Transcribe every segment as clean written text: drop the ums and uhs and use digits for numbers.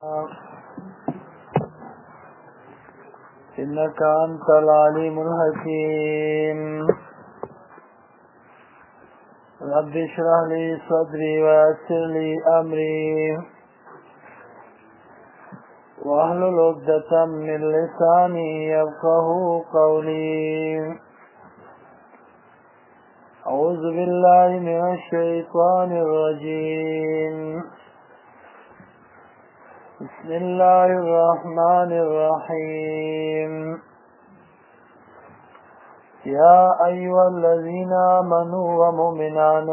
إنك أنت العليم الحكيم رب اشرح لي صدري ويسر لي أمري واحلل عقدة من لساني يفقه قولي أعوذ بالله من الشيطان الرجيم بسم الله الرحمن الرحيم يا أيها الذين آمنوا ومؤمنان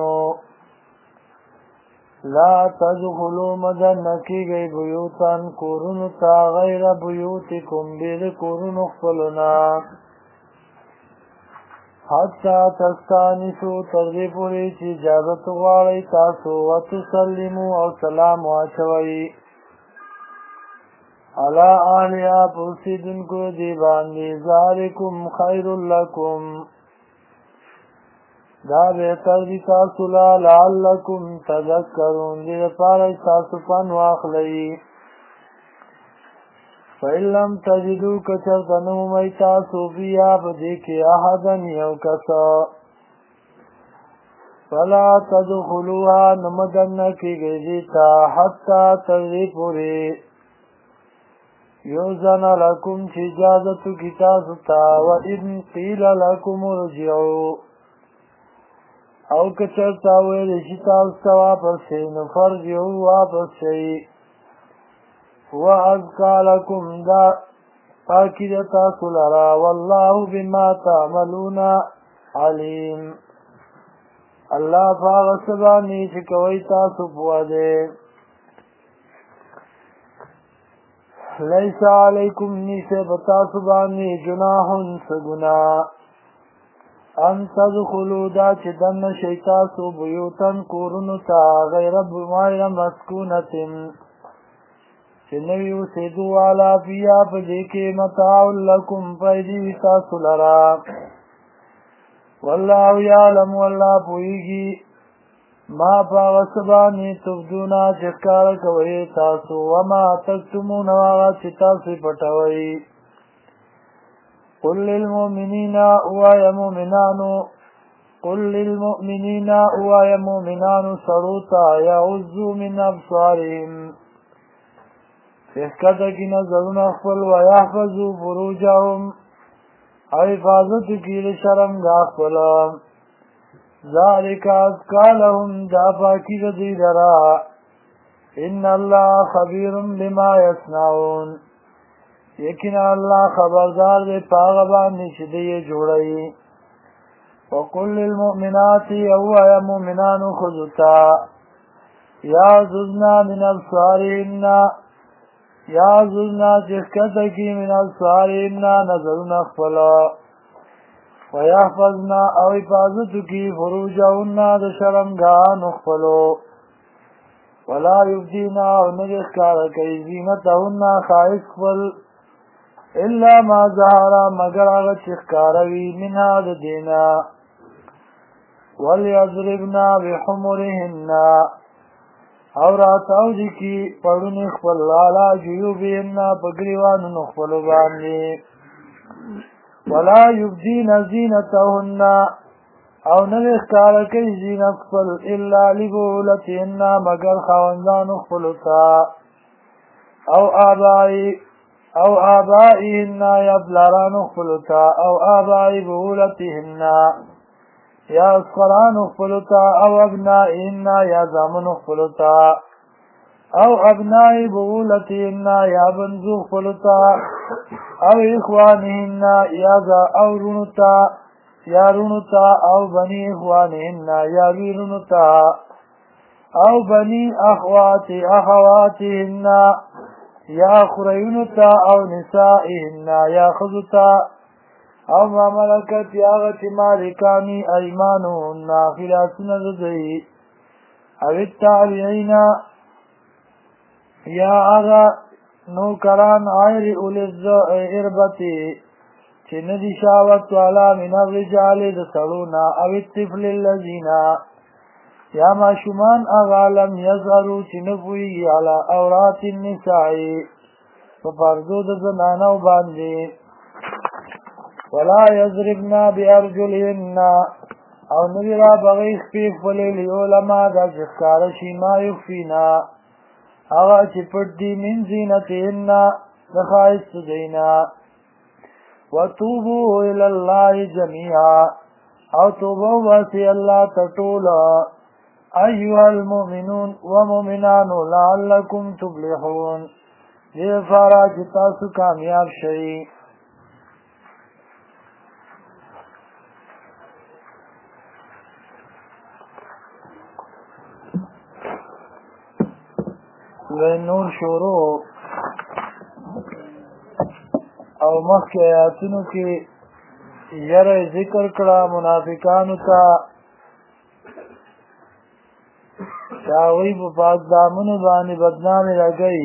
لا تدخلوا مدنکی گئی بیوتاً کورن تا غیر بیوتکم بید کورن اخفلنا حتی تستانسوا ترغی پوری چی اجازت غواړی تاسو وتسلموا او سلام واچوئ علا آلیا پرسیدن کو دی باندی ذالکم خیر لکم دا بہتر دی تاسو لا لعلکم تذکرون دی پارا تاسو پن واخلئی فإن لم تجدو کچر تنومی تاسو بیا بدیکی احدن یو کسا فلا تدخلوها نمدنکی گیدیتا حتی تغیی پوری یوزن لکم چی اجازتو کی تاسو تا و ان قیل لکم ارجعو او کچر تاوی رشی تاستا واپس شئی نفرجعو واپس شئی و ازکا لکم دا پاکی دا تاسو لرا واللہ بما تعملون علیم اللہ فاغسبانی چکوی تاسو پوادے لیس علیکم نیسے بتاسو بانی جناحن سگنا ان تدخلو دا چه دن شیطاسو بیوتن کورنو تا غیر مسکونتن چه نویو سیدو والا فیا پدیکے متاع لکم پیدی تاسو لرا واللہ یعلم واللہ پوئیگی ما پاغسبانی تبدونا چکار کوئی تاسو وما تکتمون واغا چتاسی پتوئی قل للمؤمنین اوایا مؤمنان سروتا یعوذو من ابصارهم احکتا کی نظرون اخفل ویحفظو فروجهم او حفاظت کی لشرم گاخفلهم ذالک ازکا لهم دا پاکی دی لرا ان اللہ خبیر بما یصنعون یقین اللہ خبردار دے پاغبان نشدی جوڑی وقل للمؤمنات اوہ یا مؤمنان خذتا یعززنا من ابصارهن یعززنا چخکتکی من ابصارهن نظرون اخفلا ویحفظنا او حفاظتو کی فروجهن د شرمگاهان اخفلو ولا یبدینا او نگخ کارکی زینتهن خائص خفل الا ما ظهرا مگر آغا چخکاروی منها د دینا ولیضربنا بحمرهن او راتاو دی کی پڑون اخفل علا جیوبهن پگریوان اخفلو باندی ولا یبدین زینتهن او نویخ کارکی زینت خفل الا لبولتهن مگر خواندان خفلتا او آبائهن یا بلاران خفلتا او آبائی بولتهن یا اسقران خفلتا او ابنائهن یا زامن خفلتا او ابنائی بغولتهن یا بنزو خفلتا او اخوانهن او رونتا یا رونتا او بنی اخوانهن یا بی رونتا او بنی اخواتهن یا خرینتا او نسائهن یا خذتا او ما ملکت یا غت مالکانی ایمانهن خلاسن رضی او التابعین یا آغا نوکران غیر اولی اربتی چه ندی شاوت والا من الرجال دسلونا او الطفل اللذینا یا ماشومان هغه لم یظهروا چې نه پوهېږي علی عورات النساء په پردو د زنانو باندې ولا یضربن بارجلهن او نوی را بغی خپې خپلې لیعلما دا چې ښکاره شي ما یخفینا هغه چې پټ دي من زینتهن د ښایست دینا وتوبوا الی الله جميعا او توبه وباسئ الله ته ټوله ایها المؤمنون ومؤمنانو لعلکم تفلحون دې لپاره چې تاسو کامیاب شئ نور شروع او مخکې آیاتونو کې یره ذکر کړه منافقانو ته چې هغوی په پاک دامنو باندې بدنامې لګوي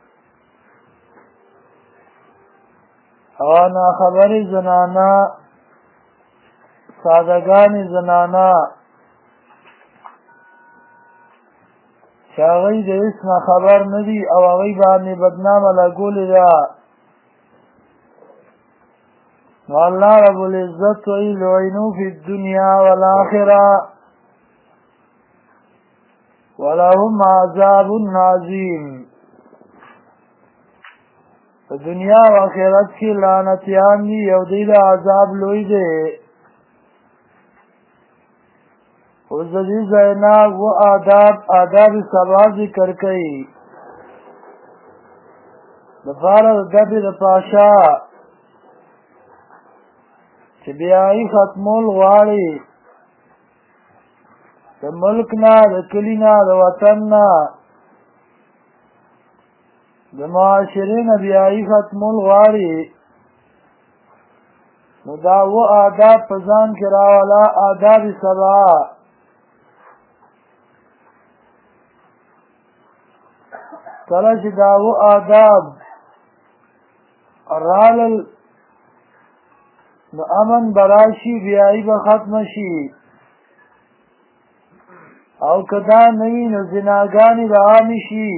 هغه ناخبرې زنانه سادهګانې زنانه چې هغوی د اسمه خبر نه دي او هغوی باندې بدنامه لګولې ده نو الله رب العزت وایي لعنوا فی الدنیا والآخرة ولهم عذاب عظیم په دنیا او آخرت کې لعنتیان دي او دوی له عذاب لوی دی اوس د دې ځای نه اووه آداب سبا ذکر کوي دپاره د ګټې د پاشا چې بیایي ختمول غواړي د ملک نه د کلي نه د وطن نه د معاشرې نه بیایي ختمول غواړي نو دا اووه آداب په ځان کې راوله آداب سبا کله چې دا اووه آداب رالل نو امن براشي بیایي به ختمه شي او که دا نه وي نو زناګانې به عامې شي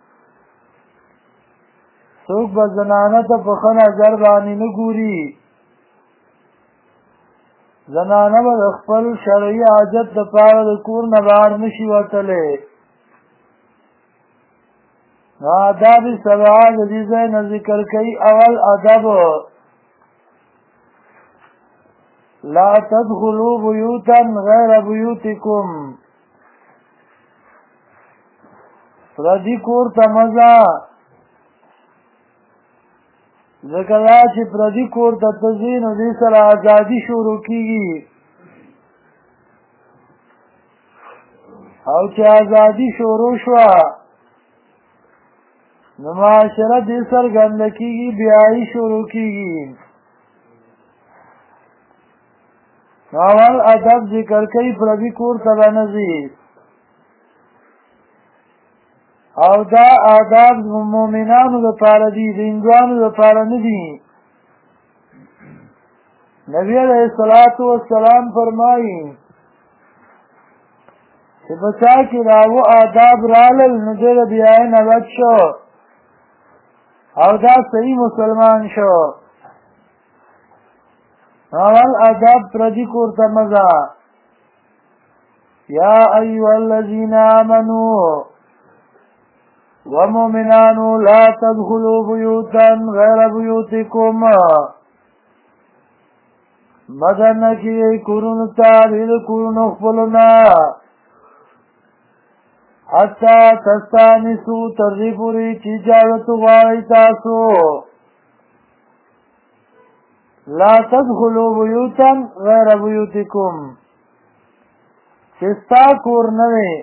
څوک به زنانه ته په ښه نظر باندې نه ګوري زنانه به د خپل شرعي حاجت دپاره د کور نه بهر نه شي وتلی نو آداب سبعه د دې ځای نه ذکر کوي اول ادب لا تدخلوا بیوتا غیر بیوتکم پردي کور ته مزه ځکه دا چې پردي کور ته ته ځې نو دې سره ازادي شروع کېږي او چې ازادي شروع شوه نو معاشره دې څرګنده کېږي بیایي شروع کېږي نو اول ادب ذکر کوي پردي کور ته به نه ځي او دا آداب مومنانو دپاره دي د هندوانو دپاره نه دي نبی علیه الصلاة والسلام فرمایي چې په چا کې دا اووه آداب رالل نو دی د بیایي نه بچ شو او دا صحیح مسلمان شو اول ادب پردي کور ته مزه یا ایها الذین آمنوا ومؤمنانو لا تدخلوا بیوتا غیر بیوتکم مدن نکیږئ کورونو ته بې د کورونو خپلو نه حتی تستانسوا تر دې پورې چې اجازت وغواړئ تاسو لا تدخلوا بیوتا غیر بیوتکم چې ستا کور نه وي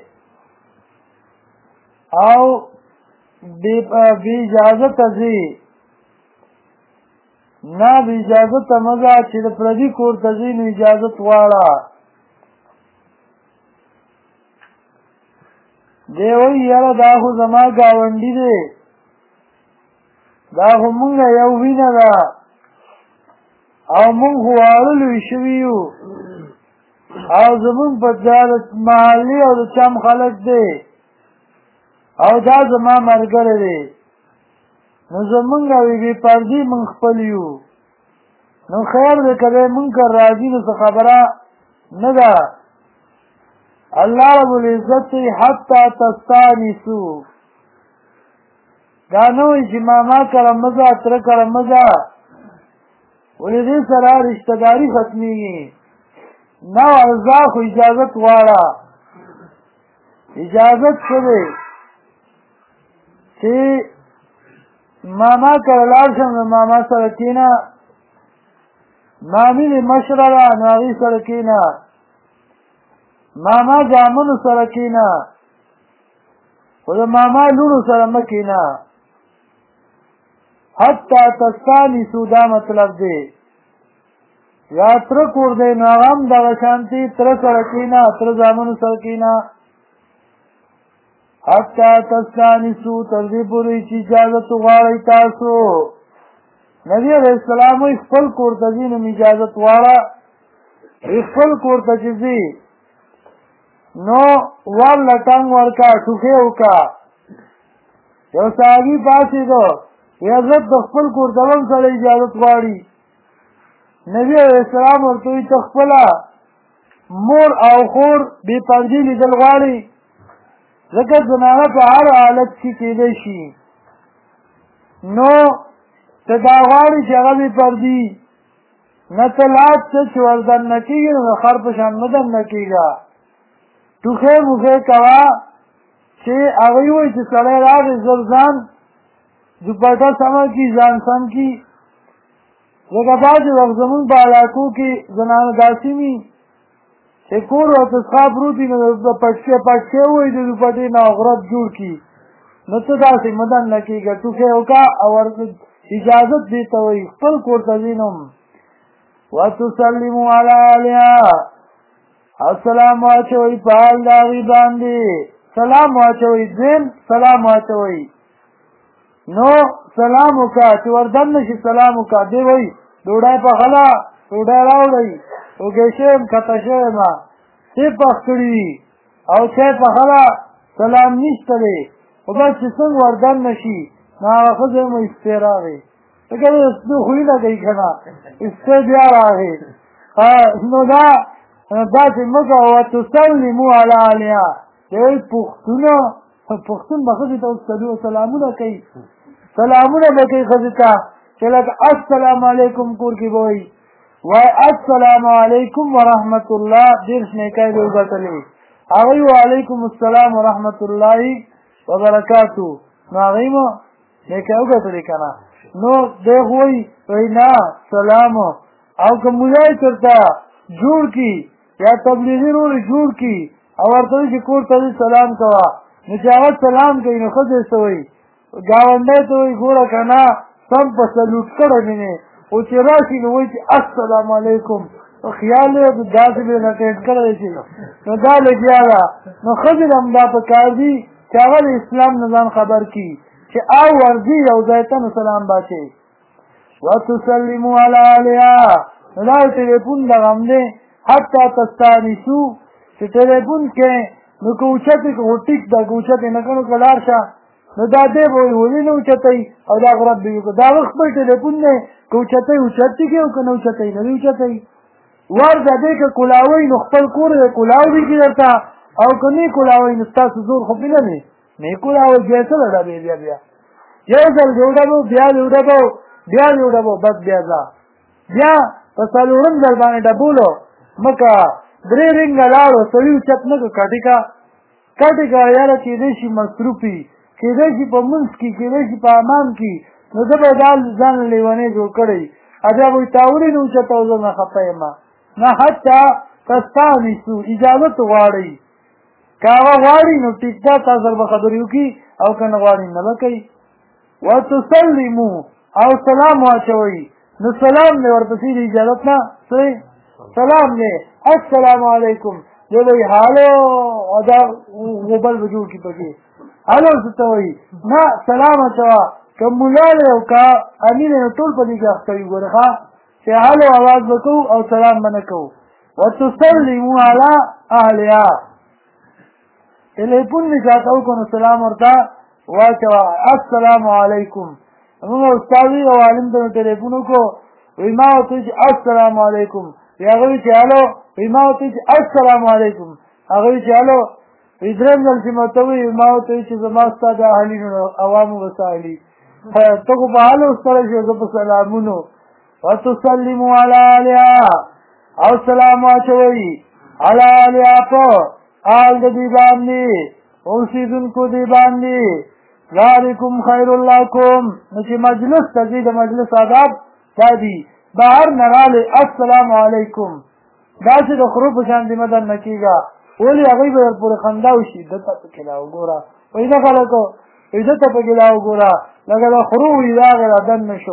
او بې اجازته ځي نه بې اجازته مه ځه چې د پردي کور ته ځې نو اجازت غواړه دی وایي یاره دا خو زما ګاونډي دی دا خو مونږه یو وینه ده او مونږ خو واړه لوی شوي یو او زمونږ په زیارت محلي او د چم خلک دی او دا زما ملګری دی نو زمونږ او بې پردي مونږ خپل یو نو خیر دی که دی منکر راځي نو څه خبره نه ده الله رب العزت حتی تستانسو دا نه وایي چې ماما کره مه ځه تره کره مه ځه ولې دې سره رشتهداري ختمېږي نه ورځه خو اجازت غواړه اجازت څه دی چې ماما کره لاړ شم نو ماما سره کښېنه مامي دې مشره ده نو هغې سره کښېنه ماما زامنو سره کښېنه خو د ماما لوڼو سره مه کښېنه حتی تستانسو دا مطلب دی یا تره کور دی نو هغه هم دغه شانتي تره سره کښېنه تره زامنو سره کښېنه حتی تستانسو تر دې پورې چې اجازت وغواړئ تاسو نبي علیه السلام وایي خپل کور ته ځي نو اجازت غواړه خپل کور ته چې ځي نو ورله ټنګ ورکړه ټوخې وکړه یو صحابي پاڅېدو وی حضرت د خپل کور ته هم سره اجازت غواړي نبي علیه السلام ورته وایي ته خپله مور او خور بې پردي لیدل غواړي ځکه زنانه په هر حالت کې کېدی شي نو ته دا غواړي چې هغه بې پردي نه ته لات څه چې ور دننه کېږي نو د خر په شان مه دننه کېږه ټوخې موخې کوه چې هغوی وایي چې سړی راغی زر ځان دوپټه سمه کړي ځان سم کړي لکه بعضې وخت زمونږ په علاقو کې زنانه داسې وي چې کور ورته څښا پروت وي نو د پټکې ووایي د دوپټې نه غرت جوړ کړي نو ته داسې مه دننه کېږه ټوخې وکړه او اجازت دې ته وایي خپل کور ته ځي نو وتسلمو علی اهلها السلام واچوئ په حال د هغې باندې سلام واچوئ دویم سلام واچوئ نو سلام وکړه چې ور دننه شي سلام وکړه دی وایي ډوډۍ پخله ډوډۍ راوړئ اوږې شوی یم کښته شوی یم څه پخ کړي وي او چای پخله سلام نشته دی خو بس چې څنګه ور دننه شي نو هغه ښځه یم استی راغی لکه د سپي خوی لګوي که نه استی بیا راغی نو دا داسې مه کوه وتسلمو علی اهلها دی پښتون به ښځې ته اوس سلامونه کوي سلامونه به کوي ښځې ته چې لکه السلام علیکم کور کې به وایي وایي السلام علیکم ورحمت الله دېرش نیکۍ به وګټلې هغوی وعلیکم السلام ورحمت الله وبرکاتو نو هغوی مو نیکۍ وګټلې که نه نو دی خو وایي نه سلام او که مولا یې چېرته جوړ کړي یا تبلیغي رول جوړ کړي او ورته وایي چې کور ته دې سلام کوه نو چې هغه سلام کوي نو ښځې څه وایي ګاونډی ته وایي ګوره که نه سم په سلوټ کړی مې او چې راشي نو وایي چې السلام علیکم خیال یې داسې به نه ټینټ کړی شي نو دا لګیا ده نو ښځې ته هم دا پکار دي چې هغه د اسلام نه ځان خبر کړي چې او ورځي یو ځای ته نو سلام باچئ وتسلمو علی اهلها نو دا ټلیفون دغه هم دی حتی تستانسو چې ټلیفون کې نو که اوچتې که خو ټیک ده که اوچتې نه که نو که لاړ شه نو دا دی به وایي ولې نه اوچتئ او دا غرت به وي دا هغه خپل ټلیفون دی که اوچتئ اوچت دي کې او که نه اوچتئ نه دي اوچتئ ورځه دی که کولاوئ نو خپل کور دی کولاو دي کې درته او که نه کولاوئ نو ستاسو زور خو پې نه دی نه کولاوئ بیا څه ده ډبې بیا یو ځل دې وډبو بیا دې وډبو بیا دې وډبو بس بیا ځه بیا په څلورم ځل باندې ډبولو مکه درې رنګه لاړو سړي اوچت نه کړه کټې که یاره کېدی شي مصروفي کېدی شي په منځ کې کېدی شي په امام کې نو زه به دا ځان لیونی جوړ کړی بیا به وایي تا ولې نه اوچته او زه نه خفه یم نه حتی تستانسو اجازت غواړئ که هغه غواړي نو ټیک ده تا سره به خبرې وکړي او که نه غواړي نه به کوي وتسلمو او سلام واچوئ نو سلام دی ورپسې د اجازت نه سلام دی السلام علیکم دی به وایي هالو او دا غوبل به جوړ کړي پکې هلو څه ته وایي نه سلام اچوه که ملا دی او که امیر دی نو ټول په دې کې اخته وي ګوره ښه چې هلو اواز به کوو او سلام به نه کوو وتسلموا على اهلها تلیفون می چاته وکړو سلام ورته واچوه السلام علیکم موږ استاد او عالم ته تلیفون وکړو وی ما ورته چې السلام علیکم هغه وی چې الو وی ما ورته چې السلام علیکم هغه وی چې الو وی درېم ځل چې ماته وی ما ورته چې زما ستا د اهلینو عوامو وسایلي ته خو په حالو سره چې زه په سلامونو وتسلموا علی اهلها او سلام واچوئ علی اهلها په آل د دې باندې اوسېدونکو دې باندې ذالکم خیر لکم نو چې مجلس ته ځي د مجلس آداب دا دي بهر نه راغلی السلام علیکم داسې د خرو په شان دې مدن نه کېږه ولې هغوی به پورې خندا وشي دته پکې لا وګوره وایي نه خلکو وایي دته پکې لا وګوره لکه د خرو وي راغی را دننه شو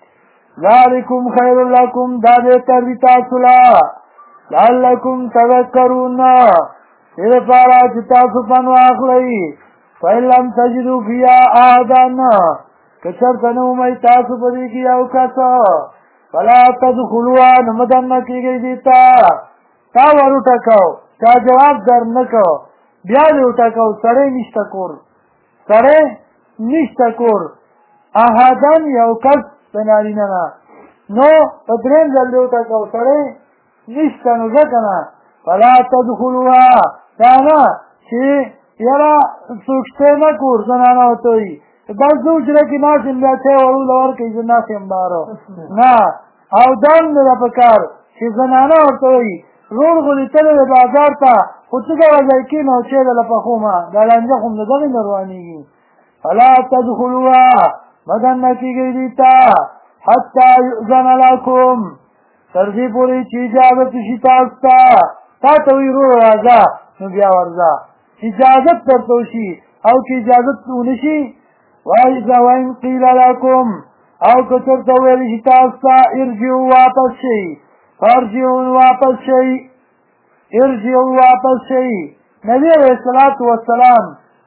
ذالکم خیر لکم دا بهتر وي تاسو له لعلکم تذکرون دې لپاره چې تاسو پند واخلئ فإن لم تجدوا فيها أحدا که چېرته نه ومئ تاسو په دې کې یو کس فلا تدخلوها نو مه دننه کېږئ دې ته تا ور وټکو چا جواب در نه کو بیا دې وټکو سړی نشته کور سړی نشته کور احدن یو کس د نارینه نه نو په درېیم ځل دې وټکو سړی نشته نو ځکه نه فلا تدخلوها دا نه چې یاره څوک شته نه کور زنانه ورته وایي دا زه حجره کې ناست یم بیا چای وړلو ورکوي زه ناست یم بهر نه او دا هم نه ده په کار چې زنانه ورته وایي روړ خو دې تللی دی بازار ته خو څه کوه ځای کښېنه او چای دله پخومه دا لانجه خو م د دغې نه روانېږي فلا تدخلوها مه دننه کېږئ دې ته حتی یؤذن لکم تر دې پورې چې اجازت وشي تاسو ته تا ته وایي ورور راځه نو بیا ورځه اجازت درته وشي او که اجازت ونه شي وإن قیل لکم او که چېرته ویل شي تاسو ته ارجعوا واپس شئ فارجعوا واپس شئ ارجعوا واپس شئ نبي علیه الصلاة والسلام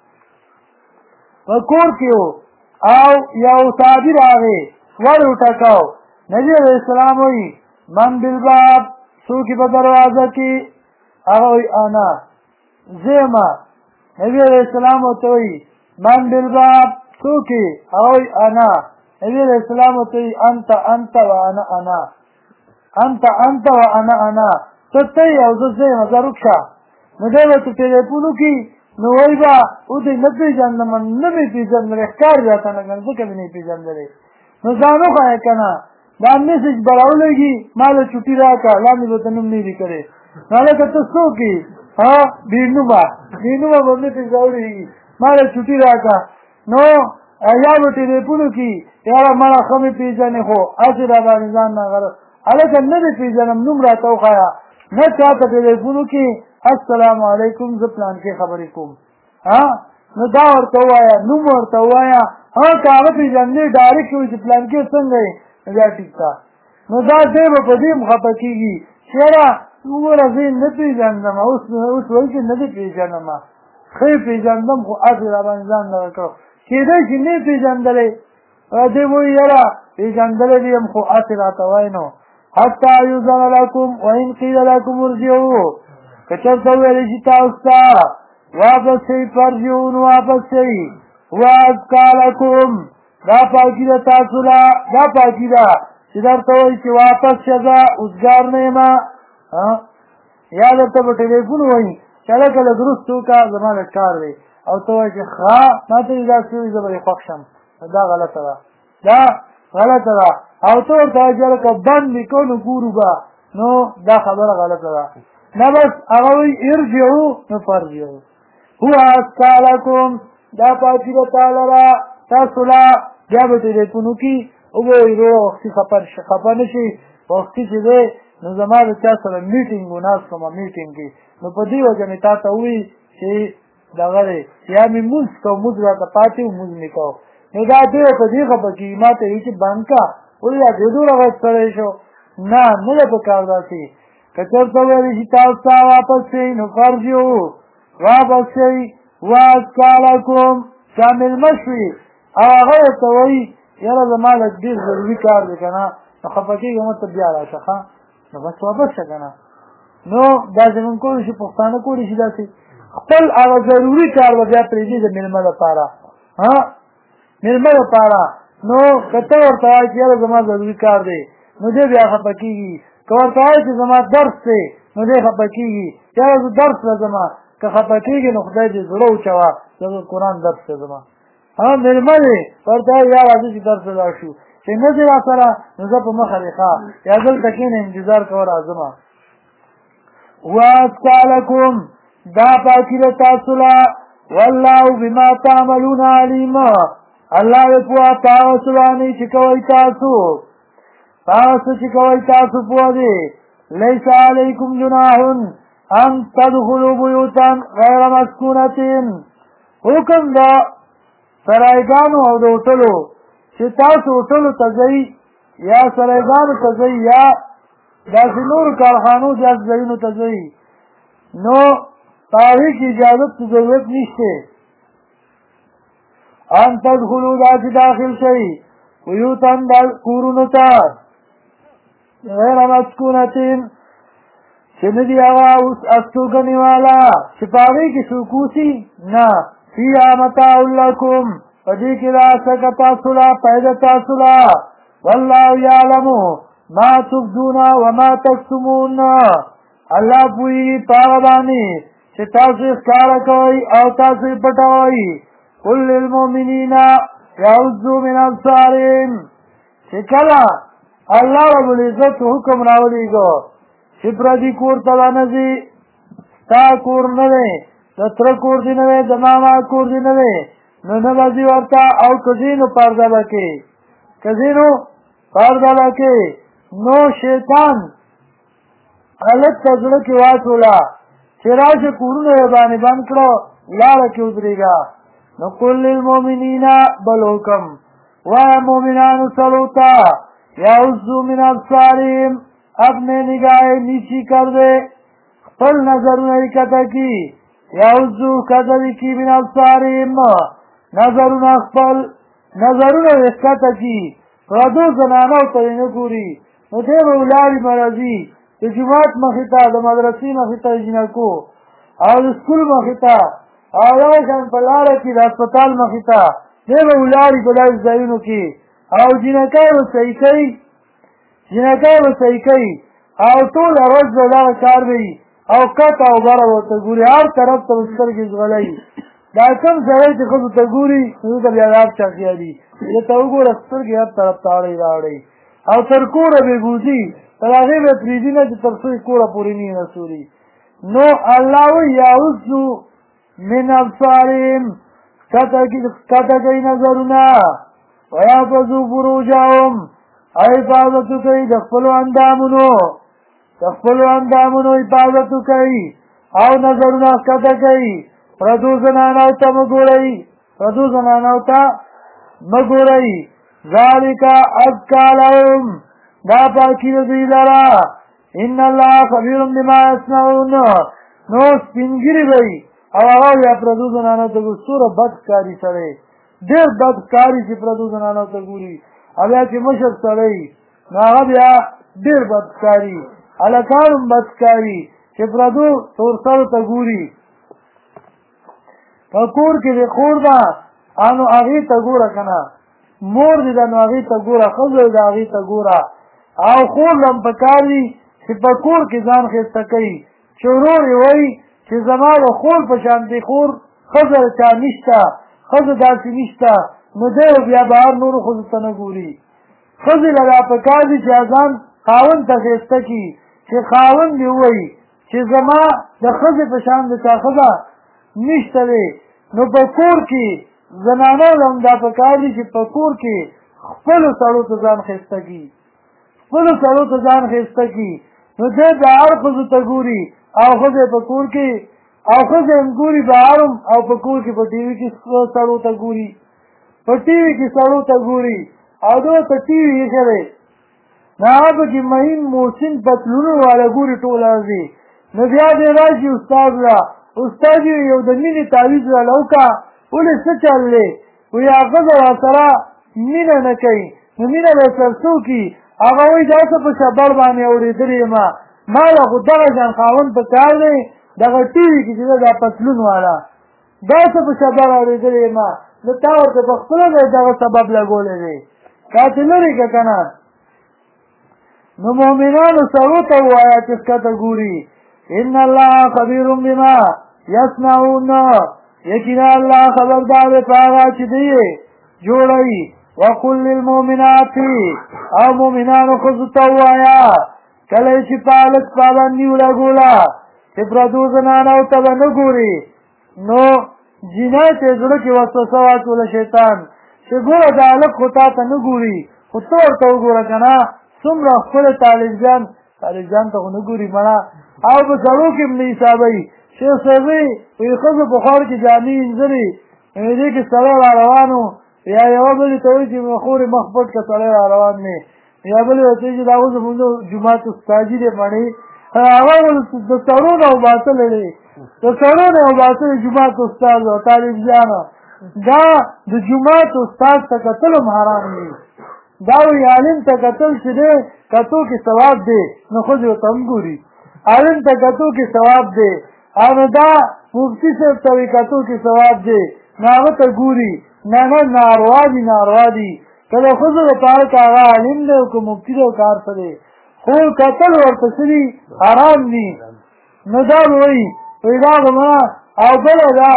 په کور کې و او یو صحابي راغی ور وټکاو نبي علیه السلام وایي من بالباب څوک په دروازه کې هغه وایي انا زما نبی علیہ السلام ورته وایي من بالباب څوک هغه وایي انا نبی علیہ السلام ورته وایي انت وانا انا انت وانا انا ته ته یې او زه یم زه رکشه نو دی ورته ټلیفون وکړي نو وایي به ودې نه پېژندم نه مې پېژندلی ښکار راته نه کړه ځکه مې نه پېژندلی نو ځان وښیه که نه دا میسج به راولېږي ما له چوټي راکړه لاندې به ته نوم نه وي کړی نو هلکه ته څوک یې بېنومه به میسج راوړېږي ما له چوټي راکړه نو یا به ټلیفون وکړي یاره مړه ښه مې پېژنې خو هسې را باندې ځان نه غره هلکه نه دې پېژنم نوم راته وښیه نه چا ته ټلیفون وکړي السلام علیکم زه پلانکې خبرې کوم نو دا ورته ووایه نوم ورته ووایه که هغه پېژندې ډایرکټ وایي چې پلانکې څنګه یې نو بیا ټیک ده نو دا دی به په دې هم خفه کېږي چې یاره وګوره زه یې نه پېژندم اوس وایي چې نه دې پېژنم ښه یې پېژندم خو هسې را باندې ځان دغه کړو کېدی چې نه یې پېژندلی دی وایي یاره پېژندلی دې یم خو هسې راته وایي نو حتی یؤذن لکم وإن قیل لکم ارجعوا که چېرته وویلی شي تاسو ته واپس شئ فارجعون واپس شئ وازکا لکم دا پاکي ده تاسو له دا پاکي ده چې درته وایي چې واپس شه زه اوسګار نه یم یا درته په ټلیفون وایي چې هلکه لږ وروسته وکړه زما لږ کار دی او ته وایي چې ښه ما ته یې داسې وایي زه به یې خوښ شم دا غلطه ده دا غلطه ده او ته ورته وایي چې هلکه بند مې کړو نو ګورو به نو دا خبره غلطه ده نه بس هغه وایي ارجعو نو فارجعو هو ازکا لکم دا پاکي ده تا لره تاسو له بیا به ټلیفون وکړي وګورئ وروره وختي خفه نه شي وختي چې دی نو زما د چا سره میټینګ و ناست ومه میټینګ کې نو په دې وجه مې تا ته ووایي چې دغه دی یا مې مونځ کوو مونځ راته پاتې و مونځ مې کوو نو دا دی په دې خفه کېږي ما ته وایي چې بند که ولې دا دې دومره غټ سړی شو نه نه ده په کار داسې که چېرته ویلی شي تاسو ته واپس شئ نو فرجعو واپس شئ وازکا لکم چا مېلمه شوي او هغه ورته وایي یاره زما لږ ډېر ضروري کار دی که نه نو خفه کېږه مه ته بیا راشه ښه نو بس واپس شه که نه نو داسې مونږ کولی شي پښتانه کولی شي داسې خپل هغه ضروري کار به بیا پرېږدي د مېلمه لپاره مېلمه لپاره نو که ته ورته وایې چې یاره زما ضروري کار دی نو دی بیا خفه کېږي که ورته وایې چې زما درس دی نو دی خفه کېږي یاره زه درس لځم که خفه کېږي نو خدای دې زړه وچوه زه قرآن درس لځم مېلمه دی ورته وایي یا راځه چې درس ته لاړ شو چې نه دې را سره نو زه په مخه دی ښه یا دلته کښېنه انتظار کوه راځم واسکا لکم دا پاکی دا تاسو لا والله بما تعملون علیم الله دې پوهه تاسو باندې چې کوئ تاسو چې کوئ تاسو پوه دی لیس علیکم جناح ان تدخلوا بیوتا غیر مسکونة حکم دا سرایګانو او د هوټلو چې تاسو هوټلو ته ځئ یا سرایګانو ته ځئ یا داسې نورو کارخانو داسې ځایونو ته ځئ نو په هغې کې اجازت ضرورت نشته ان تدخلوا دا چې داخل شئ بیوتا کورونو ته غیر مسکونة چې نه دي هغه اوس استوګنې والا چې په هغې کې څوک اوسي نه فیها متاع لکم په دې کې دا څه تاسو له پیدا تاسو له والله یعلم ما تبدون وما تکتمون الله پوهېږي په هغه باندې چې تاسو یې ښکاره کوئ او تاسو یې پټوئ قل للمؤمنین یغضوا من ابصارهم چې کله الله رب العزت حکم راولېږه چې پردي کور ته به نه ځي ستا کور نه دی د تره کور دې نه دی د ماما کور دې نه دی نو نه به ځي ورته او که ځي نو پرده به کوي که ځي نو پرده به کوي نو شیطان هلک ته زړه کې واچوله چې راشه کورونه یې باندې بند کړه لاره کې ودرېږه نو قل للمؤمنین بل حکم وایه مؤمنانو سلو ته یغضوا من ابصارهم اپنے نگاہیں نیچی کر دے خپل نظرونه یې کته کي یغضوا کته کي من ابصارهم نظرونه خپل نظرونه یې کته کي پردو زنانو ته یې نه ګوري نو دی به ولاړي به راځي د جومات مخې ته د مدرسې مخې ته جینکو او د سکول مخې ته او دغه شان په لاره کې د هسپتال مخې ته دی به ولاړي په داسې ځایونو کې او جینکۍ به صحیح کوي جینکۍ به صحیح کوي او ټوله ورځ به دغه کار به وي او کټ او بره به ورته ګوري هر طرف ته به سترګې ځغلوي دا کوم سړی چې ښځو ته ګوري نو ته بیا هر چا خیالي ورته وګوره سترګې هر طرف ته اړی راوړئ او تر کوره به بوځي تر هغې به پرېږدي نه چې تر څو یې کوره پورې نه رسولي نو الله وایي یغضوا من ابصارهم کته کوي نظرونه ویحفظوا فروجهم او حفاظت کوي د خپلو اندامونو حفاظت کوي او نظرونه ښکته کوي پردو زنانو ته مه ګورئ ذلک ازکا لهم دا پاکي د دوی لره ان الله خبیر بما یصنعون نو سپینګیري به وي او هغه بیا پردو زنانو ته ګوري څومره بد ښکاري سړی ډېر بد ښکاري چې پردو زنانو ته ګوري او بیا چې مشر سړی نو هغه بیا ډېر بد ښکاري هلکان هم بد ښکاري چې پردو تورسرو ته ګوري په کور کې د خور ده نو هغې ته ګوره که نه مور دې ده نو هغې ته ګوره ښځه ده هغې ته ګوره او خور له هم پکار وي چې په کور کې ځان ښایسته کوي چې ورور یې وایي چې زما د خور په شانتې خور ښځه چا نشته ښځه داسې نشته نو دی بیا بهر نورو ښځو ته نه ګوري ښځې له دا پکار دي چې ځان خاوند ته ښایسته کړي چې خاوند یې ووایي چې زما د ښځې په شان د چا ښځه نشته دی نو په کور کې زنانو له هم دا پکار دي چې په کور کې خپلو سړو ته ځان ښایسته کړي نو دی د هر ښځو ته ګوري او ښځې په کور کې او ښځې هم ګوري بهر هم او په کور کې په ټي وي کې سړو ته ګوري په ټي وي کې سړو ته ګوري او دغه ته ټي وي ایښی دی نو هغه پکې مهین موسین پتلونو والا ګوري ټول ورځې نو بیا دې راشي استاد له استاد یو د مینې تعویض راله وکړه ولې څه چل دی وایي هغه ښځه راسره مینه نه کوي نو مینه به یې سره څه وکړي هغه وایي دا څه په شبر باندې اورېدلې یم ما له خو دغه شان خاوند په کار دی دغه ټي وي کې چې دا پتلون والا دا څه په خبره اورېدلې ما نو تا ورته په خپله دغه سبب لګولی دی دا چې لرې که که نه نو مؤمنانو سړو ته ووایه چې ښکته ګوري ان الله خبیر بما یصنعون یقینا الله خبردار دی په هغه چې دوی جوړوي وقل للمؤمنات او مؤمنانو ښځو ته ووایه کله چې پالک پابندي ولګوله چې پردو زنانو ته به نه ګوري نو جنای ته زړه کې وسوسه واچوله شیطان چې ګوره دا هلک خو تا ته نه ګوري خو ته ورته وګوره که نه څومره ښکلی طالبجان ته خو نه ګوري مړه او په سړو کې هم نه حسابوي شیخ صاحبي وایي ښځو په خور کې جامې انځلې دې کې سړی را روان و یا یوه بلې ته وایي چې خورې مخ پټ که سړی را روان دی یا بلې ورته وایي چې دا اوس زمونږ جومات استاجي دی مڼې هغه د سړو نه وباسلی دی د سړو نه وباسلی جومات استاد و طالبجانه دا د جومات استاد ته کتل هم حرام دی دا وایي عالم ته کتل چې دی کتو کې ثواب دی نو ښځې ورته هم ګوري عالم ته کتو کې ثواب دی او نو دا مفتي صاحب ته وایي کتو کې ثواب دی نو هغه ته ګوري نه ناروا دي که د ښځو دپاره که هغه عالم دی او که مفتي دی او که هر څه دی خو کتل ورته څه دي حرام دي نو دا به وایي دا زما او بله دا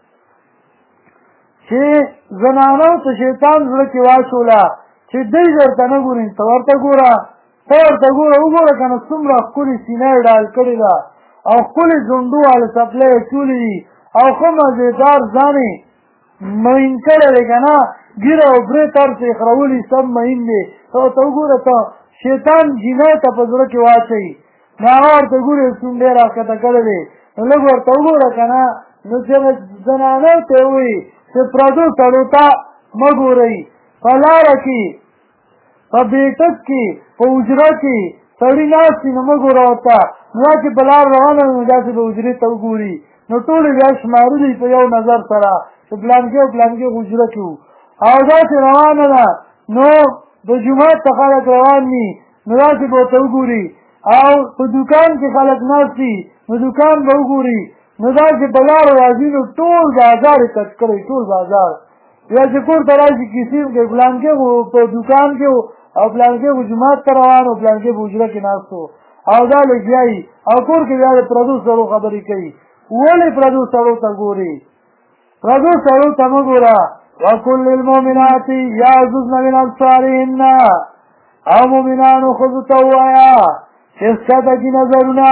چې زنانو ته شیطان زړه کې واچوله چې دوی درته نه ګوري ته ورته ګوره وګوره که نه څومره ښکلې سینه یې ډال کړې ده او ښکلې ځونډو واله څپلۍ یې چولې دي او ښه مزېدار ځان یې مین کړی دی که نه ګیره او برې طرز یې خرولي سب مین دی ته ورته وګوره ته شیطان جینۍ ته په زړه کې واچوي نو هغه ورته ګورې څومره یې راښکته کړی دی نو لږ ورته وګوره که نه نو زنانو ته یې وایي چې پردو سړو ته مه ګورئ په لاره کې په بیټک کې په حجره کې سړي ناست وي نو مه ګوره ورته نو دا چې په لار روانه وي نو داسې به حجرې ته وګوري نو ټولې بیا شمارلي په یو نظر سره چې پلانکې او پلانکې حجره کې وو او داسې روانه ده نو د جومات ته خلک روان دي نو داسې به ورته وګوري او په دوکان کې خلک ناست دي نو دوکان به وګوري نو داسې په لاره راځي نو ټول بازار یې کټ کړی ټول بازار یا چې کور ته راشي کیسې کې پلانکې خو په دوکان کې او پلانکې خو جومات ته روان او پلانکې په حجره کې ناست و او دا لګیایي او کور کې بیا د پردو سړو خبرې کوي ولې پردو سړو ته ګوري پردو سړو ته مه ګوره وکل للمؤمنات یعززن من ابصارهن او مؤمنانو ښځو ته ووایه چې ښکته کي نظرونه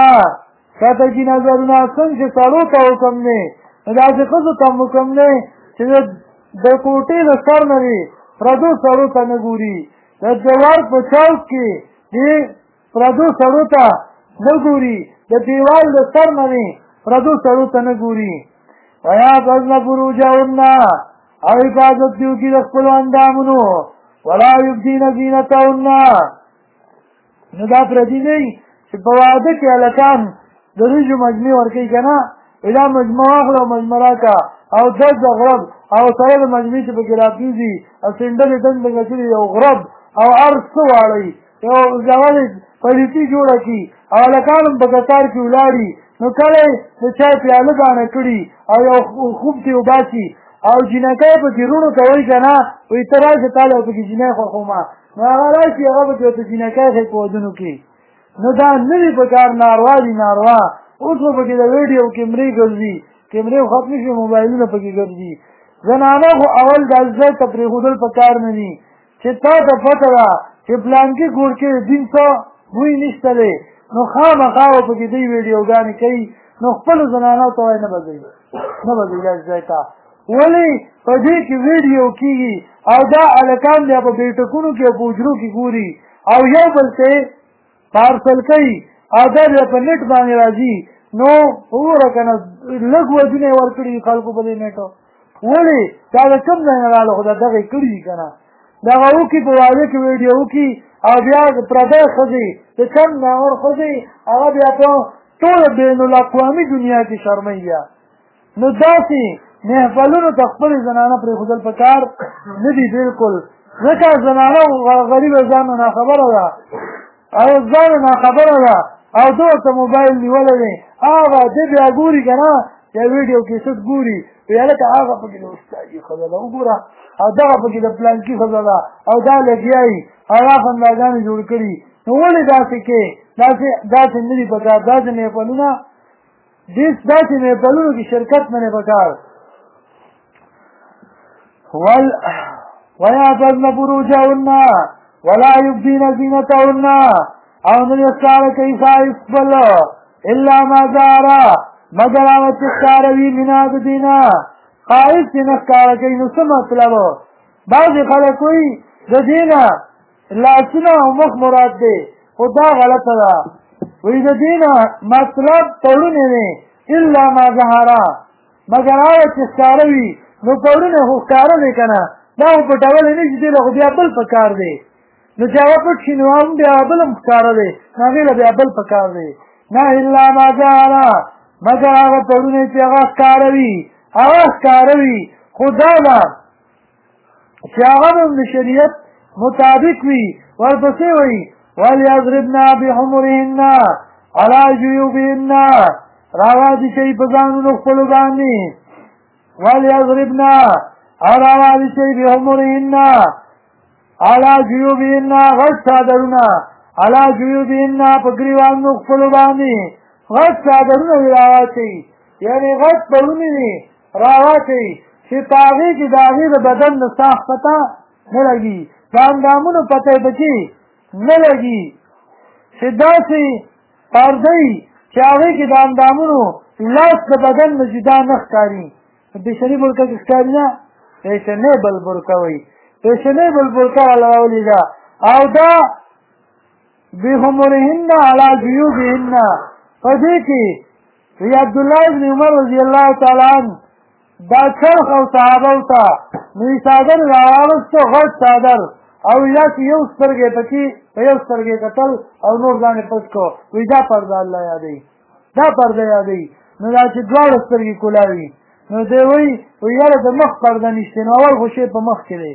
څنګه چې سړو ته حکم دی نو داسې ښځو ته هم حکم دی چې د کوټې د سر نه وي پردو سړو ته نه ګوري د دیوال په چوک کې دې پردو سړو ته نه ګوري د دیوال د سر نه وي پردو سړو ته نه ګوري ویحفظن فروجهن او حفاظت دې وکړي د خپلو اندامونو ولا یبدین زینتهن نو دا پردي نه وي چې په واده کې هلکان د وریجو مجمې ورکوي که نه دا مجمه واخله او مجمه راکړه او دس د غرب او سره د مجمې چې پکې راپېوځي او سینډلې دنګه کړي یو غرب او هر څه واړوي یو ځوانې پلیتي جوړه کړي او هلکان هم په قطار کې ولاړي نو کله یې د چای پیاله دانه کړي او یو خوب کې وباسي او جینکۍ پکې روڼو ته وایي که نه وایي ته راشه تاله پکې جینۍ خوښومه نو هغه راشي هغه پکې ورته جینکۍ ښایي په ودونو کې نو دا نه وي په کار ناروا دي ناروا اوس خو پکې د ویډیو کیمرې ګرځي کیمرې خو ختمې شوې موبایلونه پکې ګرځي زنانه خو اول دا ځای ته پرېښودل په کار نه دي چې تا ته پته ده چې پلانکي کور کې دین څه بوی نشته دی نو خامخا به پکې دوی ویډیوګانې کوي نو خپلو زنانو ته وایي نه به ځئ دا ځای ته ولې په دې کې ویډیو کېږي او دا هلکان بیا په بیټکونو کې او په حجرو کې ګوري او یو بل ته پارسل کوي او دا بیا په نیټ باندې راځي نو وګوره که نه لږ ودونه یې ورکړي خلکو په دې نیټو ولې دا د کوم ځای نه راغله خو دا دغه یې کړي دي که نه دغه وکړي په واده کې ویډیو وکړي او بیا پردی ښځې د کم ناور ښځې هغه بیا په ټوله بین الاقوامي دنیا کې شرموي بیا نو داسې محفلونو ته خپلې زنانه پرېښودل په کار نه دي بلکل ځکه زنانه غریبه ځان ناخبره ده او ځان ناخبره ده او ده ورته موبایل نیولی دی هغه ده بیا ګوري که نه یا ویډیو کیسټ ګوري وایي هلکه هغه پکې د استادي ښځه ده وګوره او دغه پکې د پلانکي ښځه ده او دا لګیا وي او دا خنداګانې جوړ کړي نو ولې داسې کې داسې نه دي پکار داسې محفلونه داسې محفلونو کې شرکت نه دی پکار ويحفظن فروجهن ولا يبدين زينتهن او نه ښکاره کوي ښایست بل الا ما ظهر مگر هغه چې ښکاره وي منها د دې نه ښایست یې نه ښکاره کوي نو څه مطلب بعضې خلک وایي د دې نه لاسونه او مخ مراد دی خو دا غلطه ده وایي د دې نه مطلب تړونې دی الا ما ظهر مگر هغه چې ښکاره وي نو تړونې خو ښکاره دی که نه دا خو پټولی نه شي دی له خو بیا بل پکار دی نو چې هغه پټ شي نو هم بیا بل هم ښکاره دی نو هغې له بیا بل پکار دی نه الا ما ظهر مگر هغه تړونې چې هغه ښکاره وي هغه ښکاره وي خو دا ده چې هغه هم د شریعت مطابق وي ورپسې وایي وليضربن بحمرهن على جيوبهن راوادي شي په ځانونو خپلو باندې وليضربن راوادي شي بحمرهن على جيوبهن غټ څادرونه على جيوبهن په ګریوانو خپلو باندې غټ څادرونه راواچوي یعنې غټ تړونې دي راواچوي چې په هغې کې د هغې د بدن د ساخ پته نه لګي د اندامونو پته یې پکې نه لګي چې داسې پرده وي چې هغې کې د اندامونو لاس د بدن نه جدا نه ښکاري پیشنۍ بلکه کې ښکاري نه پیشنۍ بل برکه وایي پیشنۍ بل برکه والا راولیږه او دا بحمرهن علی جیوبهن په دې کې وی عبدالله ابن عمر رضی الله تعالی عنه دا چرخ او صحابه ته نو یې څادر راواغسته غټ څادر او یا چې یو سترګې پکې په یو سترګې کتل او نور ځان یې پټ کړو وایي دا پرده الله یادوي دا پرده یادوي نو دا چې دواړه سترګې کولاوي نو دی وایي یاره د مخ پرده نشته نو اول خو شی په مخ کې دی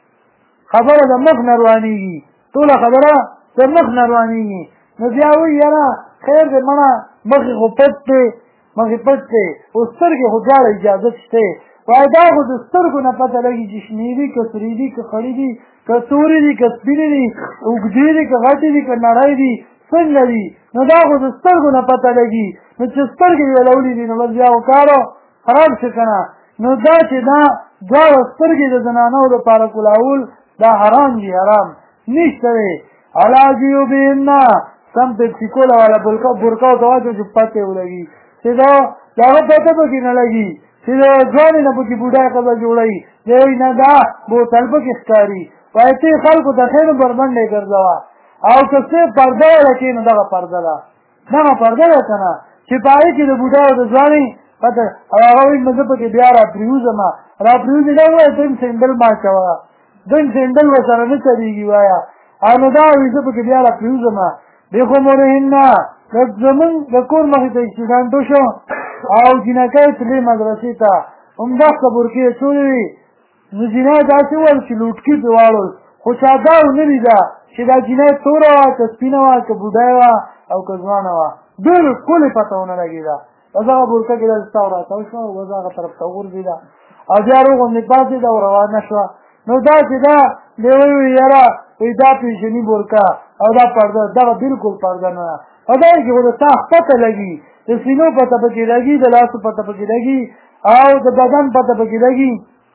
خبره د مخ نه روانېږي ټوله خبره د مخ نه روانېږي نو بیا وایي یاره خیر دی مړه مخې خو پټ دی مخې پټ دی او سترګې خو دواړه اجازت شته وایي دا خو د سترګو نه پته لګي چې شنې دي که سرې دي که خړې دي که تورې دي که سپینې دي اوږدې دي که غټې دي که نری دي څنګه دي نو دا خو د سترګو نه پته لګي نو چې سترګې ویلولې دي نو بس بیا خو کارو خراب شي که نه نو دا چې دا دواړه سترګې د زنانو دپاره کلاول دا حرام دي حرام نشته دی علی جیوبهن سم پیپسیکولا والا برکه ورته واچوه چې پته یې ولګي چې دا د هغه پته پکې نه لګي چې د ځوانې نه پکې بوډای ښځه جوړوي دی وایي نه دا بوتل پکې ښکاري وایي ته خلکو ته ښې نو بربنډې ګرځوه او که څه پرده یې لکې نو دغه پرده ده دغه پرده ده که نه چې په هغې کې د بوډا او د ځوانې پته او هغه وایي زه پکې بیا راپرېوځمه راپرېوځې دا وایه دویم سینډل ما کوه دویم سینډل ورسره نه چلېږي وایه او نو دا وایي زه پکې بیا راپرېوځمه بحمرهن زمونږ د کور مخې ته اکسیډنټ وشو او جینکۍ تلې مدرسې ته همداسته برکې یې څولې وي نو جینۍ داسې وویل چې لوټکي پرې واړول خو چا دا ونه لیده چې دا جینۍ توره وه که سپینه وه که بوډۍ وه او که ځوانه وه بلکل یې پته ونه لګېده بس هغه برکه کې داسې تاو راتاو شوه او بس هغه طرف ته وغورځېده او بیا روغوندې پاڅېده او روانه شوه نو دا چې دا دی وایي یاره وایي دا پیشني برکه او دا پرده دغه بلکل پرده نه ده په دغه کې خو د ساخ پته لګي د سینو پته پکې لګي د لاسو پته پکې لګي او د بدن پته پکې لګي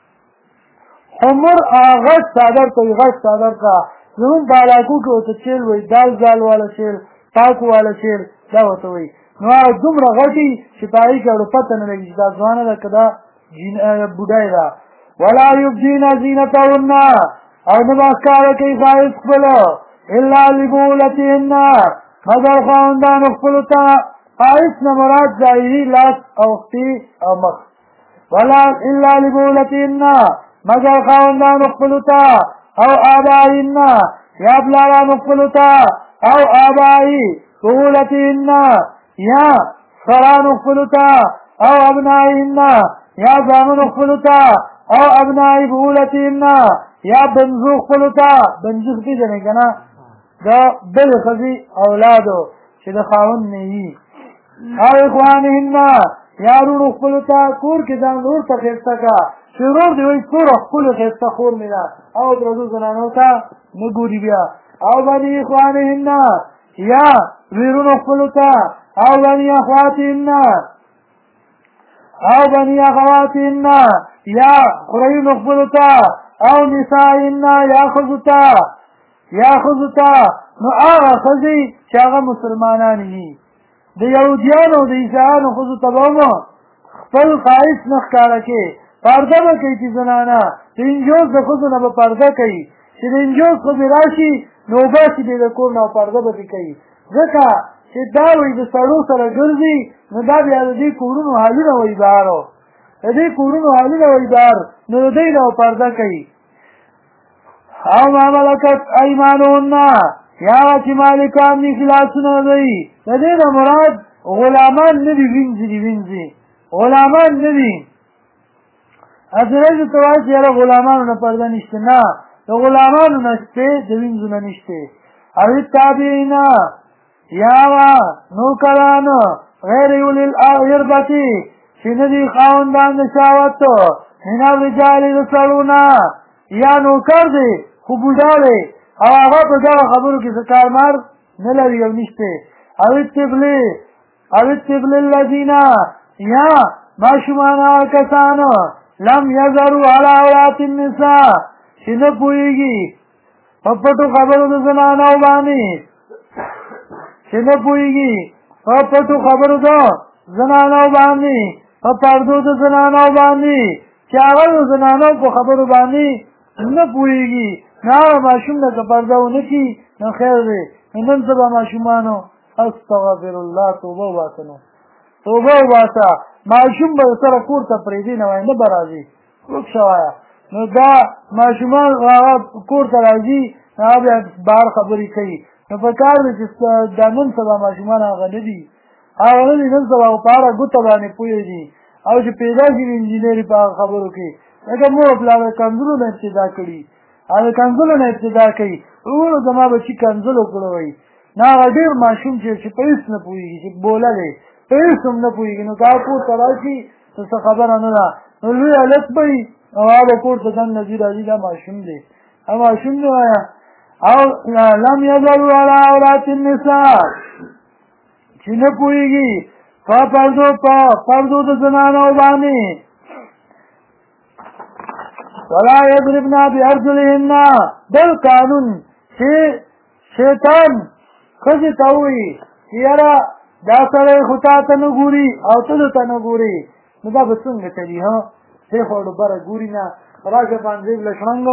حمر غټ څادر ته وایي غټ څادر ته زمونږ په علاقو کې ورته چیل وایي دال زال والا چیل پاکو والا چیل دا ورته وایي نو هغه دومره غټي چې په هغې کې اړو پته نه لګي چې دا ځوانه ده که دا بوډۍ ده ولا یبدین زینتهن او نه به ښکاره کوي ښایست خپل الا لبولتهن مگر خاوندانو خپلو ته ښایست نه مراد ظاهري لاس او خپې او مخ ولا الا لبولتهن مگر خاوندانو خپلو ته او آبائهن یا پلارانو خپلو ته او آبائي بولتهن یا سرانو خپلو ته او ابنائهن یا زامنو خپلو ته او ابنائي بولتهن یا بنزو خپلو ته بنزو پیژنئ که نه د بلې ښځې اولادو چې د خاوند نه وي. او اخوانهن یارونو خپلو ته کور کې ځان ورور ته ښایسته کړه چې ورور دې وایي څومره ښکلې ښایسته خور مې ده او پردو زنانو ته نه ګوري بیا. او بني اخوانهن یا ویرونو خپلو ته او بني اخواتهن او بني اخواتهن یا خورینو خپلو ته او نسائهن یا ښځو ته نو هغه ښځې چې هغه مسلمانانې وي. د یهودیانو او د عیسایانو ښځو ته به هم خپل ښایست نه ښکاره کې پرده به کوي چې زنانه د انجوز د ښځو نه به پرده کوي چې د انجوز ښځې راشي نو وباسي دې د کور نه او پرده به پرې کوي ځکه چې دا وایي د سړو سره ګرځي نو دا بیا د دې کورونو حالونه وایي بهارو د دې کورونو حالونه وایي بهر نو د دوی نه پرده کوي. او ما ملکت ایمانهن یا هغه چې مالکان دي خلاصونه دوی د دې نه مراد غلامان نه دي وینځي غلامان نه دي اځرې ته وایي چې یاره غلامانو نه پرده نشته نه د غلامانو نه شته د وینځو نه نشته. او التابعین یا نوکرانو غیر اولی الاربتی چې نه دي خاوندان د شهوت من الرجال د سړو نه یا نوکر دی خو بوډا دی او هغه په دغه خبرو کې څه کارمار نه لري او نشته. او الطفل الذین یا ماشومان هغه کسانو لم یظهروا علی عورات النساء چې نه پوهېږي په پټو خبرو د زنانو باندې په پردو د زنانو باندې چې هغه د زنانو په خبرو باندې نه پوهېږي نه هغه ماشوم نه که پرده ونه کړي نو خیر دی. نن سبا ماشومانو استغفر الله توبه وباسه ماشوم به سره کور ته پرېږدي نه وایي نه به راځي ورک شه وایه نو دا ماشومان هغه کور ته راځي هغه بیا بهر خبرې کوي نو په کار دی چې دا نن سبا ماشومان هغه نه دي نن سبا په هغه ګوته باندې پوهېږي او چې پیدا شي انجینري په هغه خبرو کې لکه مور پلار کنځلو نه ابتدا کړي هغه کنځلو نه ابتدا کوي وروڼو زما بچي کنځل وکړه وایي نه هغه ډېر ماشوم چې په هېڅ نه پوهېږي چې بوله دی په هېڅ هم نه پوهېږي نو که هغه کور ته راشي نو څه خبره نه ده نو لوی هلک به وي او هغه کور ته دننه ځي راځي دا ماشوم دی ماشوم دی وایه. او لم یظهروا علی عورات النساء چې نه پوهېږي په پردو د زنانو باندې. ولا یضربن بارجلهن بل قانون چې شیطان ښځې ته ووایي چې یاره دا سړی خو تا ته نه ګوري او ته ده ته نه ګوري نو دا به څنګه چلي دی خو ډبره ګوري نه راشه پانځېب له شړنګ